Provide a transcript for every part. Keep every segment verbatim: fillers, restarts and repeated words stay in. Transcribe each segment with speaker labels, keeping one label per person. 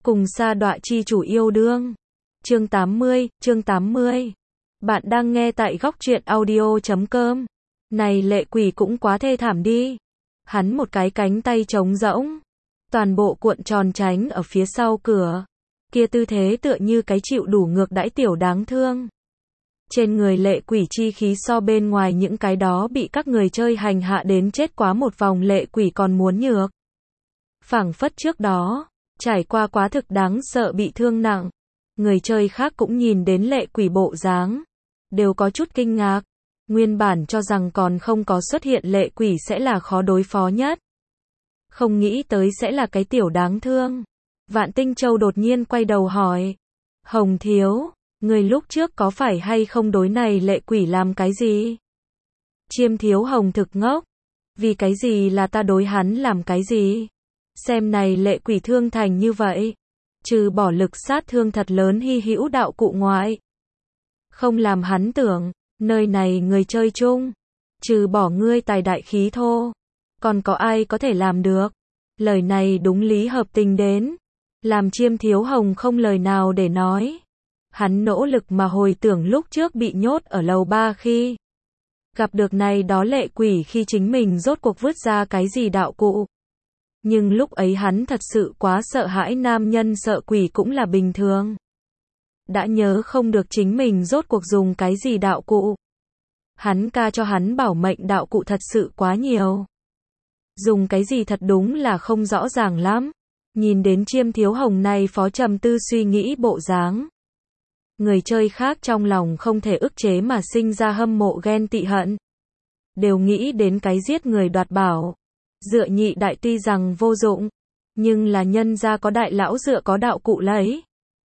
Speaker 1: Cùng sa đọa chi chủ yêu đương. Chương tám mươi, chương tám mươi. Bạn đang nghe tại góc truyện audio chấm com. Này lệ quỷ cũng quá thê thảm đi. Hắn một cái cánh tay trống rỗng, toàn bộ cuộn tròn tránh ở phía sau cửa. Kia tư thế tựa như cái chịu đủ ngược đãi tiểu đáng thương. Trên người lệ quỷ chi khí so bên ngoài những cái đó bị các người chơi hành hạ đến chết quá một vòng lệ quỷ còn muốn nhược. Phảng phất trước đó, trải qua quá thực đáng sợ bị thương nặng. Người chơi khác cũng nhìn đến lệ quỷ bộ dáng, đều có chút kinh ngạc. Nguyên bản cho rằng còn không có xuất hiện lệ quỷ sẽ là khó đối phó nhất. Không nghĩ tới sẽ là cái tiểu đáng thương. Vạn Tinh Châu đột nhiên quay đầu hỏi. Hồng thiếu, người lúc trước có phải hay không đối này lệ quỷ làm cái gì? Chiêm thiếu hồng thực ngốc. Vì cái gì là ta đối hắn làm cái gì? Xem này lệ quỷ thương thành như vậy. Trừ bỏ lực sát thương thật lớn hy hữu đạo cụ ngoại. Không làm hắn tưởng, nơi này người chơi chung. Trừ bỏ ngươi tài đại khí thô. Còn có ai có thể làm được? Lời này đúng lý hợp tình đến. Làm chiêm thiếu hồng không lời nào để nói. Hắn nỗ lực mà hồi tưởng lúc trước bị nhốt ở lầu ba khi gặp được này đó lệ quỷ khi chính mình rốt cuộc vứt ra cái gì đạo cụ. Nhưng lúc ấy hắn thật sự quá sợ hãi, nam nhân sợ quỷ cũng là bình thường. Đã nhớ không được chính mình rốt cuộc dùng cái gì đạo cụ. Hắn ca cho hắn bảo mệnh đạo cụ thật sự quá nhiều. Dùng cái gì thật đúng là không rõ ràng lắm. Nhìn đến chiêm thiếu hồng này phó trầm tư suy nghĩ bộ dáng. Người chơi khác trong lòng không thể ức chế mà sinh ra hâm mộ ghen tị hận. Đều nghĩ đến cái giết người đoạt bảo. Dựa nhị đại tuy rằng vô dụng, nhưng là nhân ra có đại lão dựa có đạo cụ lấy.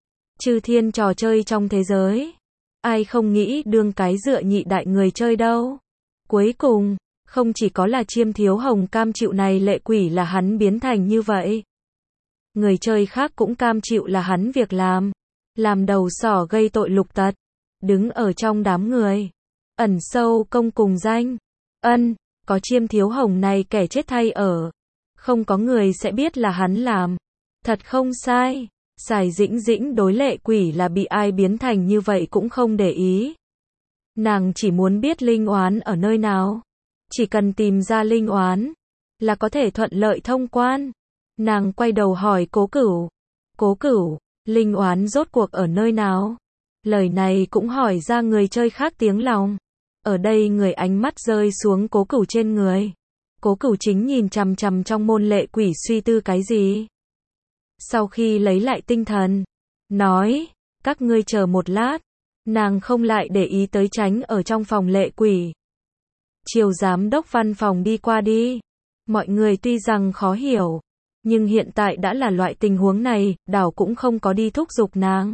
Speaker 1: Chư thiên trò chơi trong thế giới. Ai không nghĩ đương cái dựa nhị đại người chơi đâu. Cuối cùng, không chỉ có là chiêm thiếu hồng cam chịu này lệ quỷ là hắn biến thành như vậy. Người chơi khác cũng cam chịu là hắn việc làm. Làm đầu sỏ gây tội lục tật. Đứng ở trong đám người. Ẩn sâu công cùng danh. Ân, có chiêm thiếu hồng này kẻ chết thay ở. Không có người sẽ biết là hắn làm. Thật không sai. Sài Dĩnh Dĩnh đối lệ quỷ là bị ai biến thành như vậy cũng không để ý. Nàng chỉ muốn biết linh oán ở nơi nào. Chỉ cần tìm ra linh oán là có thể thuận lợi thông quan. Nàng quay đầu hỏi Cố Cửu. Cố Cửu, linh oán rốt cuộc ở nơi nào? Lời này cũng hỏi ra người chơi khác tiếng lòng. Ở đây người ánh mắt rơi xuống Cố Cửu trên người. Cố Cửu chính nhìn chằm chằm trong môn lệ quỷ suy tư cái gì. Sau khi lấy lại tinh thần, nói, các ngươi chờ một lát. Nàng không lại để ý tới tránh ở trong phòng lệ quỷ. Chiều giám đốc văn phòng đi qua đi. Mọi người tuy rằng khó hiểu, nhưng hiện tại đã là loại tình huống này, đảo cũng không có đi thúc giục nàng.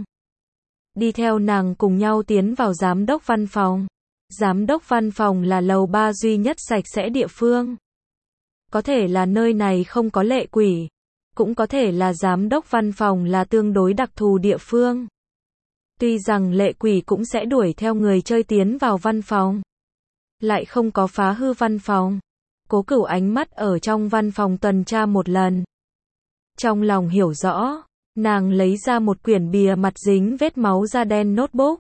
Speaker 1: Đi theo nàng cùng nhau tiến vào giám đốc văn phòng. Giám đốc văn phòng là lầu ba duy nhất sạch sẽ địa phương. Có thể là nơi này không có lệ quỷ. Cũng có thể là giám đốc văn phòng là tương đối đặc thù địa phương. Tuy rằng lệ quỷ cũng sẽ đuổi theo người chơi tiến vào văn phòng. Lại không có phá hư văn phòng. Cố Cửu ánh mắt ở trong văn phòng tuần tra một lần. Trong lòng hiểu rõ, nàng lấy ra một quyển bìa mặt dính vết máu da đen notebook.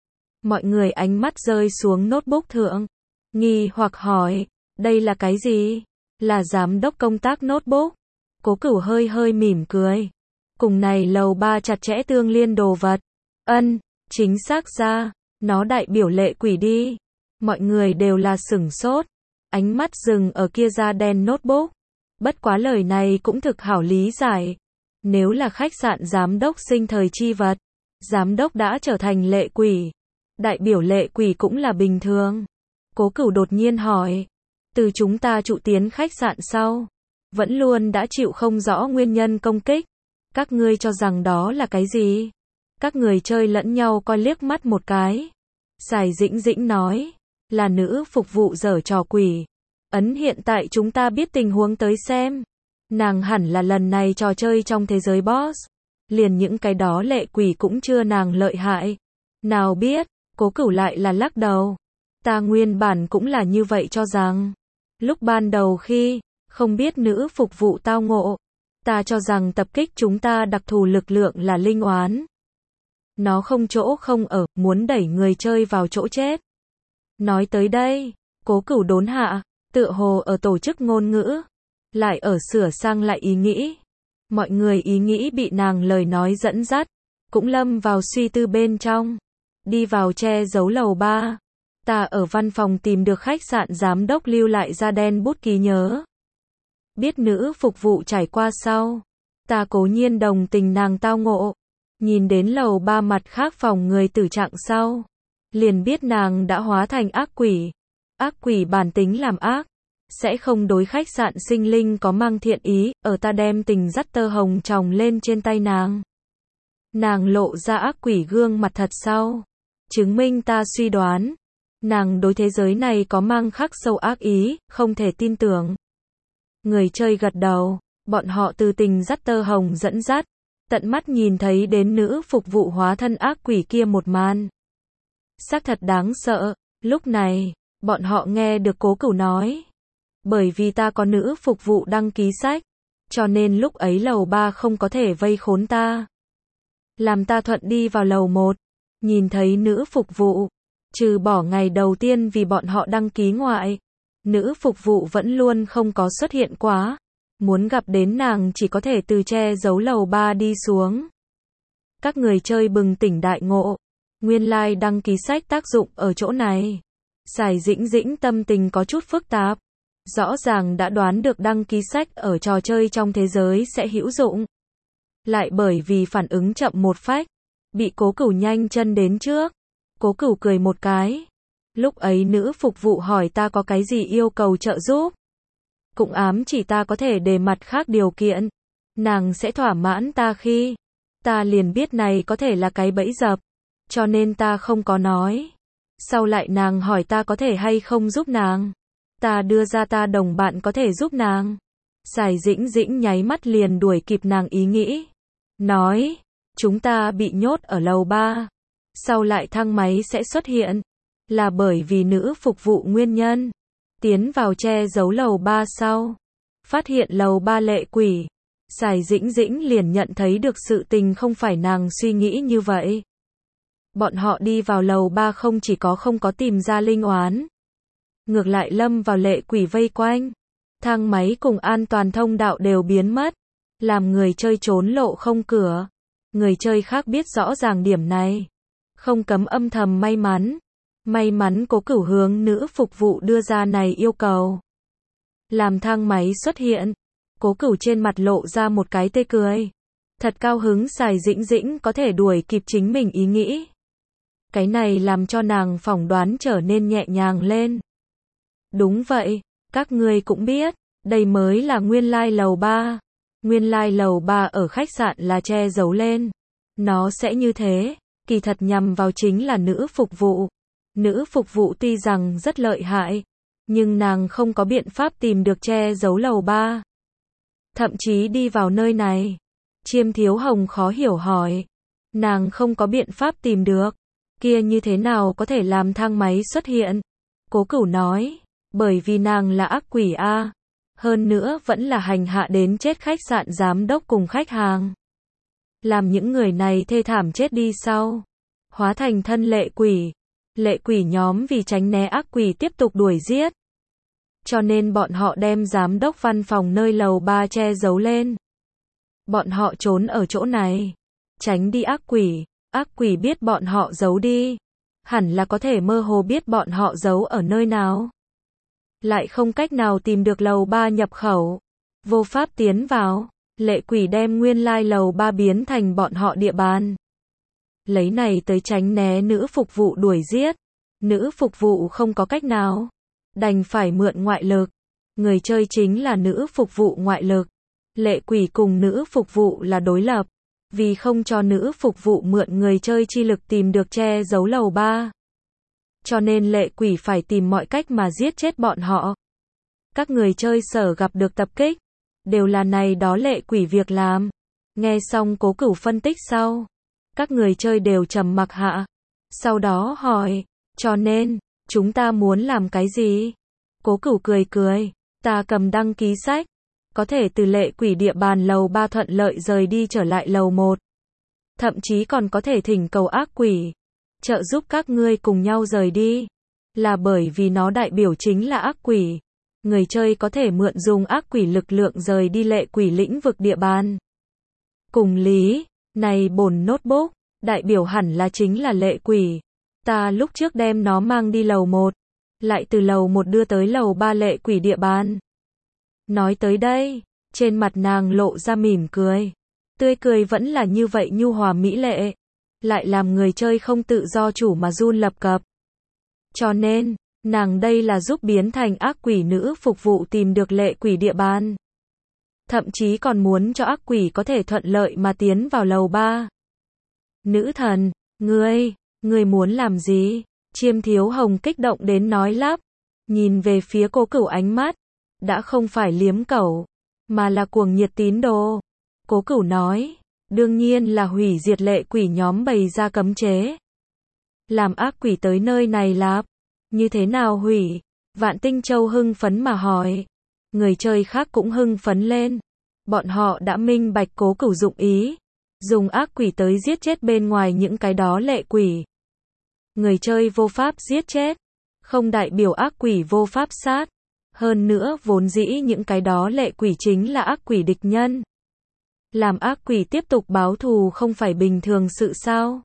Speaker 1: Mọi người ánh mắt rơi xuống notebook thượng. Nghi hoặc hỏi, đây là cái gì? Là giám đốc công tác notebook. Cố Cửu hơi hơi mỉm cười. Cùng này lầu ba chặt chẽ tương liên đồ vật. Ân, chính xác ra, nó đại biểu lệ quỷ đi. Mọi người đều là sửng sốt. Ánh mắt dừng ở kia da đen notebook. Bất quá lời này cũng thực hảo lý giải. Nếu là khách sạn giám đốc sinh thời chi vật, giám đốc đã trở thành lệ quỷ. Đại biểu lệ quỷ cũng là bình thường. Cố Cửu đột nhiên hỏi. Từ chúng ta trụ tiến khách sạn sau, vẫn luôn đã chịu không rõ nguyên nhân công kích. Các ngươi cho rằng đó là cái gì? Các người chơi lẫn nhau coi liếc mắt một cái. Sài Dĩnh Dĩnh nói. Là nữ phục vụ giở trò quỷ. Ấn hiện tại chúng ta biết tình huống tới xem. Nàng hẳn là lần này trò chơi trong thế giới boss. Liền những cái đó lệ quỷ cũng chưa nàng lợi hại. Nào biết, Cố Cửu lại là lắc đầu. Ta nguyên bản cũng là như vậy cho rằng. Lúc ban đầu khi, không biết nữ phục vụ tao ngộ. Ta cho rằng tập kích chúng ta đặc thù lực lượng là linh oán. Nó không chỗ không ở, muốn đẩy người chơi vào chỗ chết. Nói tới đây, Cố Cửu đốn hạ, tựa hồ ở tổ chức ngôn ngữ, lại ở sửa sang lại ý nghĩ. Mọi người ý nghĩ bị nàng lời nói dẫn dắt, cũng lâm vào suy tư bên trong. Đi vào che giấu lầu ba. Ta ở văn phòng tìm được khách sạn giám đốc lưu lại da đen bút ký nhớ. Biết nữ phục vụ trải qua sau. Ta cố nhiên đồng tình nàng tao ngộ. Nhìn đến lầu ba mặt khác phòng người tử trạng sau. Liền biết nàng đã hóa thành ác quỷ. Ác quỷ bản tính làm ác. Sẽ không đối khách sạn sinh linh có mang thiện ý. Ở ta đem tình dắt tơ hồng tròng lên trên tay nàng. Nàng lộ ra ác quỷ gương mặt thật sau. Chứng minh ta suy đoán. Nàng đối thế giới này có mang khắc sâu ác ý, không thể tin tưởng. Người chơi gật đầu, bọn họ từ tình dắt tơ hồng dẫn dắt, tận mắt nhìn thấy đến nữ phục vụ hóa thân ác quỷ kia một màn. Xác thật đáng sợ, lúc này, bọn họ nghe được Cố Cửu nói. Bởi vì ta có nữ phục vụ đăng ký sách, cho nên lúc ấy lầu ba không có thể vây khốn ta. Làm ta thuận đi vào lầu một, nhìn thấy nữ phục vụ. Trừ bỏ ngày đầu tiên vì bọn họ đăng ký ngoại, nữ phục vụ vẫn luôn không có xuất hiện quá. Muốn gặp đến nàng chỉ có thể từ che giấu lầu ba đi xuống. Các người chơi bừng tỉnh đại ngộ. Nguyên lai like đăng ký sách tác dụng ở chỗ này. Sài Dĩnh Dĩnh tâm tình có chút phức tạp. Rõ ràng đã đoán được đăng ký sách ở trò chơi trong thế giới sẽ hữu dụng. Lại bởi vì phản ứng chậm một phách, bị Cố Cửu nhanh chân đến trước. Cố Cửu cười một cái. Lúc ấy nữ phục vụ hỏi ta có cái gì yêu cầu trợ giúp. Cũng ám chỉ ta có thể đề mặt khác điều kiện. Nàng sẽ thỏa mãn ta khi. Ta liền biết này có thể là cái bẫy dập. Cho nên ta không có nói. Sau lại nàng hỏi ta có thể hay không giúp nàng. Ta đưa ra ta đồng bạn có thể giúp nàng. Sài Dĩnh Dĩnh nháy mắt liền đuổi kịp nàng ý nghĩ. Nói, chúng ta bị nhốt ở lầu ba. Sau lại thang máy sẽ xuất hiện. Là bởi vì nữ phục vụ nguyên nhân. Tiến vào che giấu lầu ba sau. Phát hiện lầu ba lệ quỷ. Sài Dĩnh Dĩnh liền nhận thấy được sự tình không phải nàng suy nghĩ như vậy. Bọn họ đi vào lầu ba không chỉ có không có tìm ra linh oán. Ngược lại lâm vào lệ quỷ vây quanh. Thang máy cùng an toàn thông đạo đều biến mất. Làm người chơi trốn lộ không cửa. Người chơi khác biết rõ ràng điểm này. Không cấm âm thầm may mắn. May mắn Cố Cửu hướng nữ phục vụ đưa ra này yêu cầu. Làm thang máy xuất hiện. Cố Cửu trên mặt lộ ra một cái tê cười. Thật cao hứng Sài Dĩnh Dĩnh có thể đuổi kịp chính mình ý nghĩ. Cái này làm cho nàng phỏng đoán trở nên nhẹ nhàng lên. Đúng vậy, các ngươi cũng biết, đây mới là nguyên lai lầu ba. Nguyên lai lầu ba ở khách sạn là che giấu lên. Nó sẽ như thế, kỳ thật nhằm vào chính là nữ phục vụ. Nữ phục vụ tuy rằng rất lợi hại, nhưng nàng không có biện pháp tìm được che giấu lầu ba. Thậm chí đi vào nơi này. Chiêm Thiếu Hồng khó hiểu hỏi. Nàng không có biện pháp tìm được. Kia như thế nào có thể làm thang máy xuất hiện? Cố Cửu nói. Bởi vì nàng là ác quỷ a. Hơn nữa vẫn là hành hạ đến chết khách sạn giám đốc cùng khách hàng. Làm những người này thê thảm chết đi sau. Hóa thành thân lệ quỷ. Lệ quỷ nhóm vì tránh né ác quỷ tiếp tục đuổi giết. Cho nên bọn họ đem giám đốc văn phòng nơi lầu ba che giấu lên. Bọn họ trốn ở chỗ này. Tránh đi ác quỷ. Ác quỷ biết bọn họ giấu đi. Hẳn là có thể mơ hồ biết bọn họ giấu ở nơi nào. Lại không cách nào tìm được lầu ba nhập khẩu. Vô pháp tiến vào. Lệ quỷ đem nguyên lai lầu ba biến thành bọn họ địa bàn. Lấy này tới tránh né nữ phục vụ đuổi giết. Nữ phục vụ không có cách nào. Đành phải mượn ngoại lực. Người chơi chính là nữ phục vụ ngoại lực. Lệ quỷ cùng nữ phục vụ là đối lập. Vì không cho nữ phục vụ mượn người chơi chi lực tìm được che giấu lầu ba. Cho nên lệ quỷ phải tìm mọi cách mà giết chết bọn họ. Các người chơi sở gặp được tập kích. Đều là này đó lệ quỷ việc làm. Nghe xong Cố Cửu phân tích sau. Các người chơi đều trầm mặc hạ. Sau đó hỏi. Cho nên, chúng ta muốn làm cái gì? Cố Cửu cười cười. Ta cầm đăng ký sách. có thể từ lệ quỷ địa bàn lầu ba thuận lợi rời đi trở lại lầu một. Thậm chí còn có thể thỉnh cầu ác quỷ trợ giúp các ngươi cùng nhau rời đi. Là bởi vì nó đại biểu chính là ác quỷ. Người chơi có thể mượn dùng ác quỷ lực lượng rời đi lệ quỷ lĩnh vực địa bàn. Cùng lý, này bổn notebook, đại biểu hẳn là chính là lệ quỷ. Ta lúc trước đem nó mang đi lầu một, lại từ lầu một đưa tới lầu ba lệ quỷ địa bàn. Nói tới đây, trên mặt nàng lộ ra mỉm cười. Tươi cười vẫn là như vậy nhu hòa mỹ lệ, lại làm người chơi không tự do chủ mà run lập cập. Cho nên, nàng đây là giúp biến thành ác quỷ nữ phục vụ tìm được lệ quỷ địa bàn. Thậm chí còn muốn cho ác quỷ có thể thuận lợi mà tiến vào lầu ba. Nữ thần, ngươi, ngươi muốn làm gì? Chiêm Thiếu Hồng kích động đến nói lắp, nhìn về phía Cố Cửu ánh mắt, đã không phải liếm cẩu, mà là cuồng nhiệt tín đồ. Cố Cửu nói, đương nhiên là hủy diệt lệ quỷ nhóm bày ra cấm chế. Làm ác quỷ tới nơi này lạp, như thế nào hủy? Vạn Tinh Châu hưng phấn mà hỏi. Người chơi khác cũng hưng phấn lên. Bọn họ đã minh bạch Cố Cửu dụng ý, dùng ác quỷ tới giết chết bên ngoài những cái đó lệ quỷ. Người chơi vô pháp giết chết, không đại biểu ác quỷ vô pháp sát. Hơn nữa vốn dĩ những cái đó lệ quỷ chính là ác quỷ địch nhân. Làm ác quỷ tiếp tục báo thù không phải bình thường sự sao?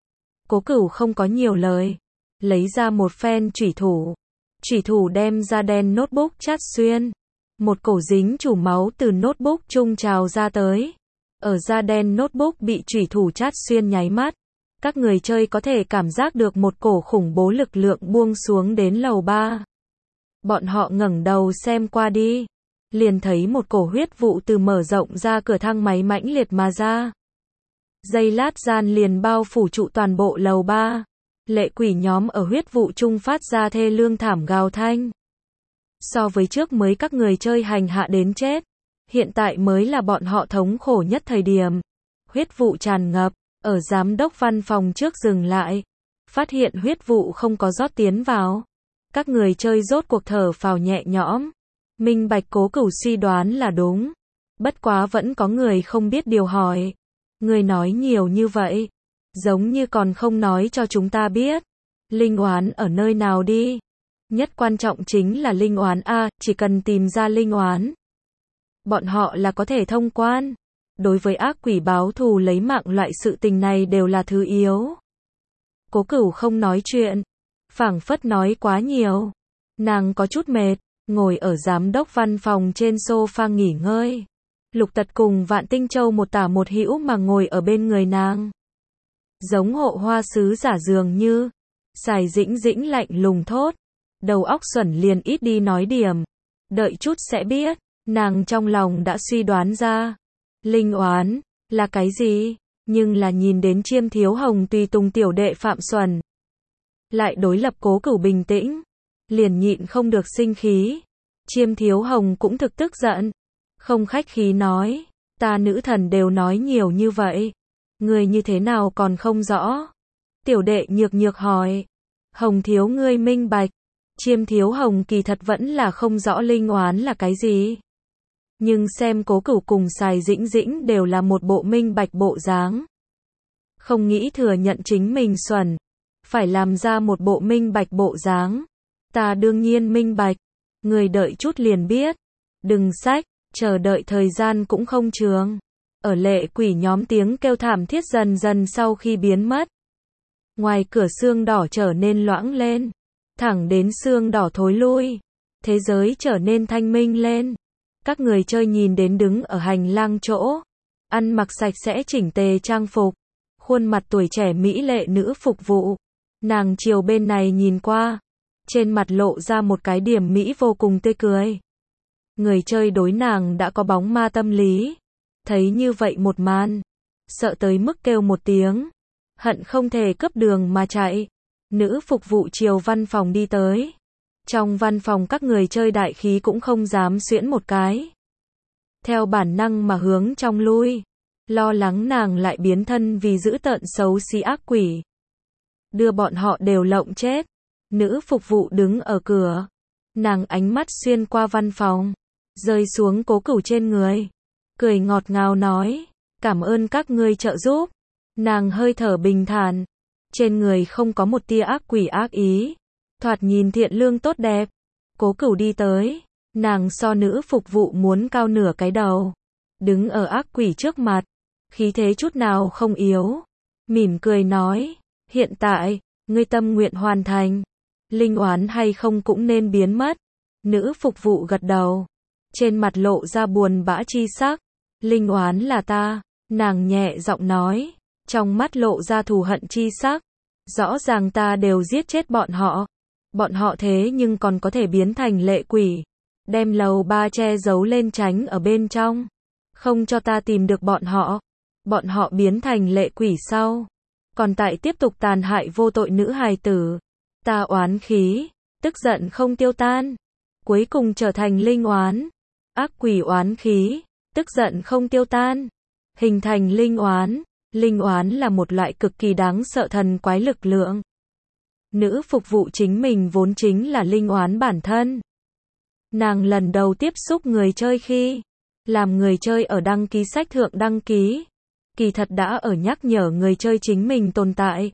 Speaker 1: Cố Cửu không có nhiều lời, lấy ra một phen chủy thủ. Chủy thủ đem ra đen notebook chát xuyên. Một cổ dính chủ máu từ notebook trung trào ra tới. Ở da đen notebook bị chủy thủ chát xuyên nháy mắt, các người chơi có thể cảm giác được một cổ khủng bố lực lượng buông xuống đến lầu ba. Bọn họ ngẩng đầu xem qua đi, liền thấy một cổ huyết vụ từ mở rộng ra cửa thang máy mãnh liệt mà ra. Giây lát gian liền bao phủ trụ toàn bộ lầu ba. Lệ quỷ nhóm ở huyết vụ trung phát ra thê lương thảm gào thanh. So với trước mới các người chơi hành hạ đến chết, hiện tại mới là bọn họ thống khổ nhất thời điểm. Huyết vụ tràn ngập, ở giám đốc văn phòng trước dừng lại, phát hiện huyết vụ không có rót tiến vào. Các người chơi rốt cuộc thở phào nhẹ nhõm, minh bạch Cố Cửu suy đoán là đúng. Bất quá vẫn có người không biết điều hỏi. Người nói nhiều như vậy, giống như còn không nói cho chúng ta biết. Linh oán ở nơi nào đi? Nhất quan trọng chính là linh oán a, chỉ cần tìm ra linh oán, bọn họ là có thể thông quan. Đối với ác quỷ báo thù lấy mạng loại sự tình này đều là thứ yếu. Cố Cửu không nói chuyện, phảng phất nói quá nhiều. Nàng có chút mệt, ngồi ở giám đốc văn phòng trên sofa nghỉ ngơi. Lục Tật cùng Vạn Tinh Châu một tả một hữu mà ngồi ở bên người nàng. Giống hộ hoa sứ giả dường như. Sài Dĩnh Dĩnh lạnh lùng thốt. Đầu óc xuẩn liền ít đi nói điểm. Đợi chút sẽ biết. Nàng trong lòng đã suy đoán ra. Linh oán, là cái gì? Nhưng là nhìn đến Chiêm Thiếu Hồng tùy tùng tiểu đệ Phạm Xuẩn. Lại đối lập Cố Cửu bình tĩnh. Liền nhịn không được sinh khí. Chiêm Thiếu Hồng cũng thực tức giận. Không khách khí nói. Ta nữ thần đều nói nhiều như vậy. Ngươi như thế nào còn không rõ? Tiểu đệ nhược nhược hỏi. Hồng thiếu ngươi minh bạch. Chiêm Thiếu Hồng kỳ thật vẫn là không rõ linh oán là cái gì. Nhưng xem Cố Cửu cùng Sài Dĩnh Dĩnh đều là một bộ minh bạch bộ dáng. Không nghĩ thừa nhận chính mình xuẩn. Phải làm ra một bộ minh bạch bộ dáng. Ta đương nhiên minh bạch. Người đợi chút liền biết. Đừng sách, chờ đợi thời gian cũng không trường. Ở lệ quỷ nhóm tiếng kêu thảm thiết dần dần sau khi biến mất. Ngoài cửa xương đỏ trở nên loãng lên. Thẳng đến xương đỏ thối lui. Thế giới trở nên thanh minh lên. Các người chơi nhìn đến đứng ở hành lang chỗ. Ăn mặc sạch sẽ chỉnh tề trang phục. Khuôn mặt tuổi trẻ mỹ lệ nữ phục vụ. Nàng chiều bên này nhìn qua. Trên mặt lộ ra một cái điểm mỹ vô cùng tươi cười. Người chơi đối nàng đã có bóng ma tâm lý. Thấy như vậy một màn. Sợ tới mức kêu một tiếng. Hận không thể cướp đường mà chạy. Nữ phục vụ chiều văn phòng đi tới. Trong văn phòng các người chơi đại khí cũng không dám xuyễn một cái. Theo bản năng mà hướng trong lui. Lo lắng nàng lại biến thân vì dữ tợn xấu xí ác quỷ. Đưa bọn họ đều lộng chết. Nữ phục vụ đứng ở cửa. Nàng ánh mắt xuyên qua văn phòng. rơi xuống Cố Cửu trên người. Cười ngọt ngào nói, cảm ơn các ngươi trợ giúp. Nàng hơi thở bình thản, trên người không có một tia ác quỷ ác ý, thoạt nhìn thiện lương tốt đẹp. Cố Cửu đi tới, nàng so nữ phục vụ muốn cao nửa cái đầu, đứng ở ác quỷ trước mặt, khí thế chút nào không yếu, mỉm cười nói, hiện tại, ngươi tâm nguyện hoàn thành, linh oán hay không cũng nên biến mất. Nữ phục vụ gật đầu, trên mặt lộ ra buồn bã chi sắc, linh oán là ta, nàng nhẹ giọng nói, trong mắt lộ ra thù hận chi sắc, rõ ràng ta đều giết chết bọn họ, bọn họ thế nhưng còn có thể biến thành lệ quỷ, đem lầu ba che giấu lên tránh ở bên trong, không cho ta tìm được bọn họ, bọn họ biến thành lệ quỷ sau, còn tại tiếp tục tàn hại vô tội nữ hài tử, ta oán khí, tức giận không tiêu tan, cuối cùng trở thành linh oán, ác quỷ oán khí, tức giận không tiêu tan, hình thành linh oán. Linh oán là một loại cực kỳ đáng sợ thần quái lực lượng. Nữ phục vụ chính mình vốn chính là linh oán bản thân. Nàng lần đầu tiếp xúc người chơi khi làm người chơi ở đăng ký sách thượng đăng ký, kỳ thật đã ở nhắc nhở người chơi chính mình tồn tại.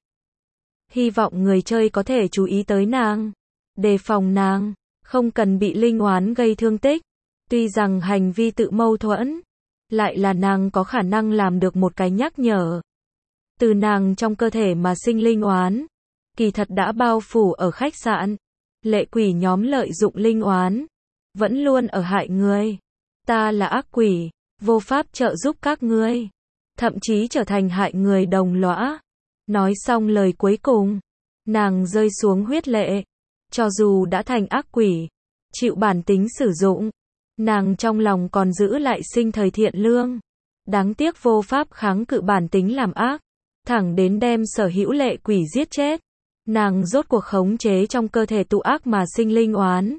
Speaker 1: Hy vọng người chơi có thể chú ý tới nàng, đề phòng nàng, không cần bị linh oán gây thương tích. Tuy rằng hành vi tự mâu thuẫn, lại là nàng có khả năng làm được một cái nhắc nhở. Từ nàng trong cơ thể mà sinh linh oán, kỳ thật đã bao phủ ở khách sạn. Lệ quỷ nhóm lợi dụng linh oán, vẫn luôn ở hại người. Ta là ác quỷ, vô pháp trợ giúp các ngươi, thậm chí trở thành hại người đồng lõa. Nói xong lời cuối cùng, nàng rơi xuống huyết lệ. Cho dù đã thành ác quỷ, chịu bản tính sử dụng, nàng trong lòng còn giữ lại sinh thời thiện lương. Đáng tiếc vô pháp kháng cự bản tính làm ác, thẳng đến đem sở hữu lệ quỷ giết chết. Nàng rốt cuộc khống chế trong cơ thể tụ ác mà sinh linh oán,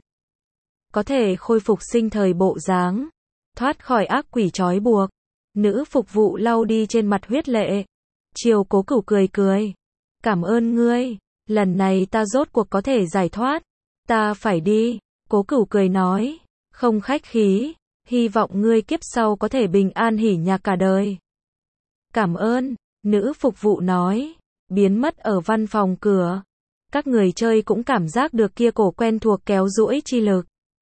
Speaker 1: có thể khôi phục sinh thời bộ dáng, thoát khỏi ác quỷ trói buộc. Nữ phục vụ lau đi trên mặt huyết lệ, chiều Cố Cửu cười cười, cảm ơn ngươi, lần này ta rốt cuộc có thể giải thoát, ta phải đi. Cố Cửu cười nói, không khách khí, hy vọng ngươi kiếp sau có thể bình an hỉ nhạc cả đời. Cảm ơn, nữ phục vụ nói, biến mất ở văn phòng cửa. Các người chơi cũng cảm giác được kia cổ quen thuộc kéo duỗi chi lực.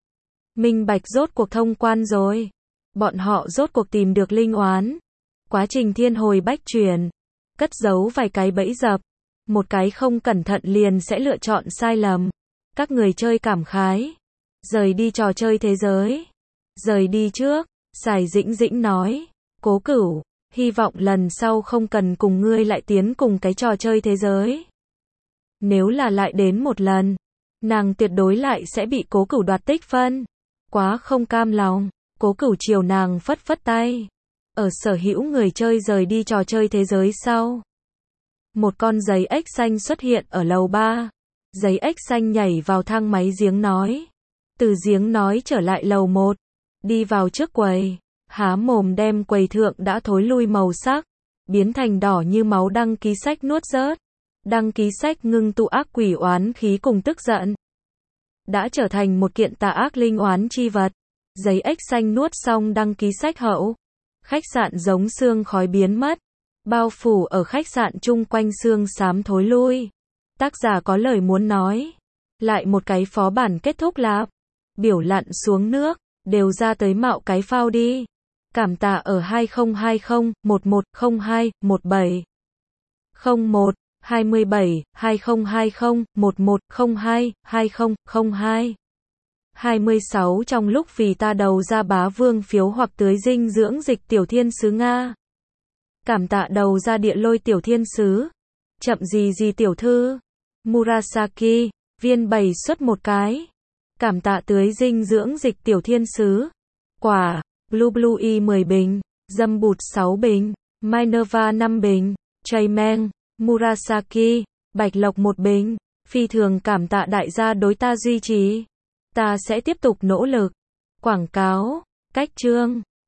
Speaker 1: Minh bạch rốt cuộc thông quan rồi. Bọn họ rốt cuộc tìm được linh oán. Quá trình thiên hồi bách chuyển, cất giấu vài cái bẫy dập, một cái không cẩn thận liền sẽ lựa chọn sai lầm. Các người chơi cảm khái, rời đi trò chơi thế giới. Rời đi trước, Sài Dĩnh Dĩnh nói, Cố Cửu, hy vọng lần sau không cần cùng ngươi lại tiến cùng cái trò chơi thế giới. Nếu là lại đến một lần, nàng tuyệt đối lại sẽ bị Cố Cửu đoạt tích phân. Quá không cam lòng, Cố Cửu chiều nàng phất phất tay. Ở sở hữu người chơi rời đi trò chơi thế giới sau, một con giấy ếch xanh xuất hiện ở lầu ba. Giấy ếch xanh nhảy vào thang máy giếng nói. Từ giếng nói trở lại lầu một, đi vào trước quầy, há mồm đem quầy thượng đã thối lui màu sắc, biến thành đỏ như máu đăng ký sách nuốt rớt. Đăng ký sách ngưng tụ ác quỷ oán khí cùng tức giận, đã trở thành một kiện tà ác linh oán chi vật. Giấy ếch xanh nuốt xong đăng ký sách hậu, khách sạn giống sương khói biến mất, bao phủ ở khách sạn chung quanh sương xám thối lui. Tác giả có lời muốn nói, lại một cái phó bản kết thúc lạp, biểu lặn xuống nước, đều ra tới mạo cái phao đi. Cảm tạ ở hai không hai không, một một không hai, một bảy không một, hai bảy, hai không hai không, một một không hai, hai không không hai. hai mươi sáu trong lúc vì ta đầu ra bá vương phiếu hoặc tưới dinh dưỡng dịch tiểu thiên sứ Nga. Cảm tạ đầu ra địa lôi tiểu thiên sứ. Chậm gì gì tiểu thư. Murasaki, viên bày xuất một cái. Cảm tạ tưới dinh dưỡng dịch tiểu thiên sứ. Quả, Blue Blue Y mười bình, dâm bụt sáu bình, Minerva năm bình, Chayman, Murasaki, Bạch Lộc một bình. Phi thường cảm tạ đại gia đối ta duy trì. Ta sẽ tiếp tục nỗ lực. Quảng cáo, cách chương.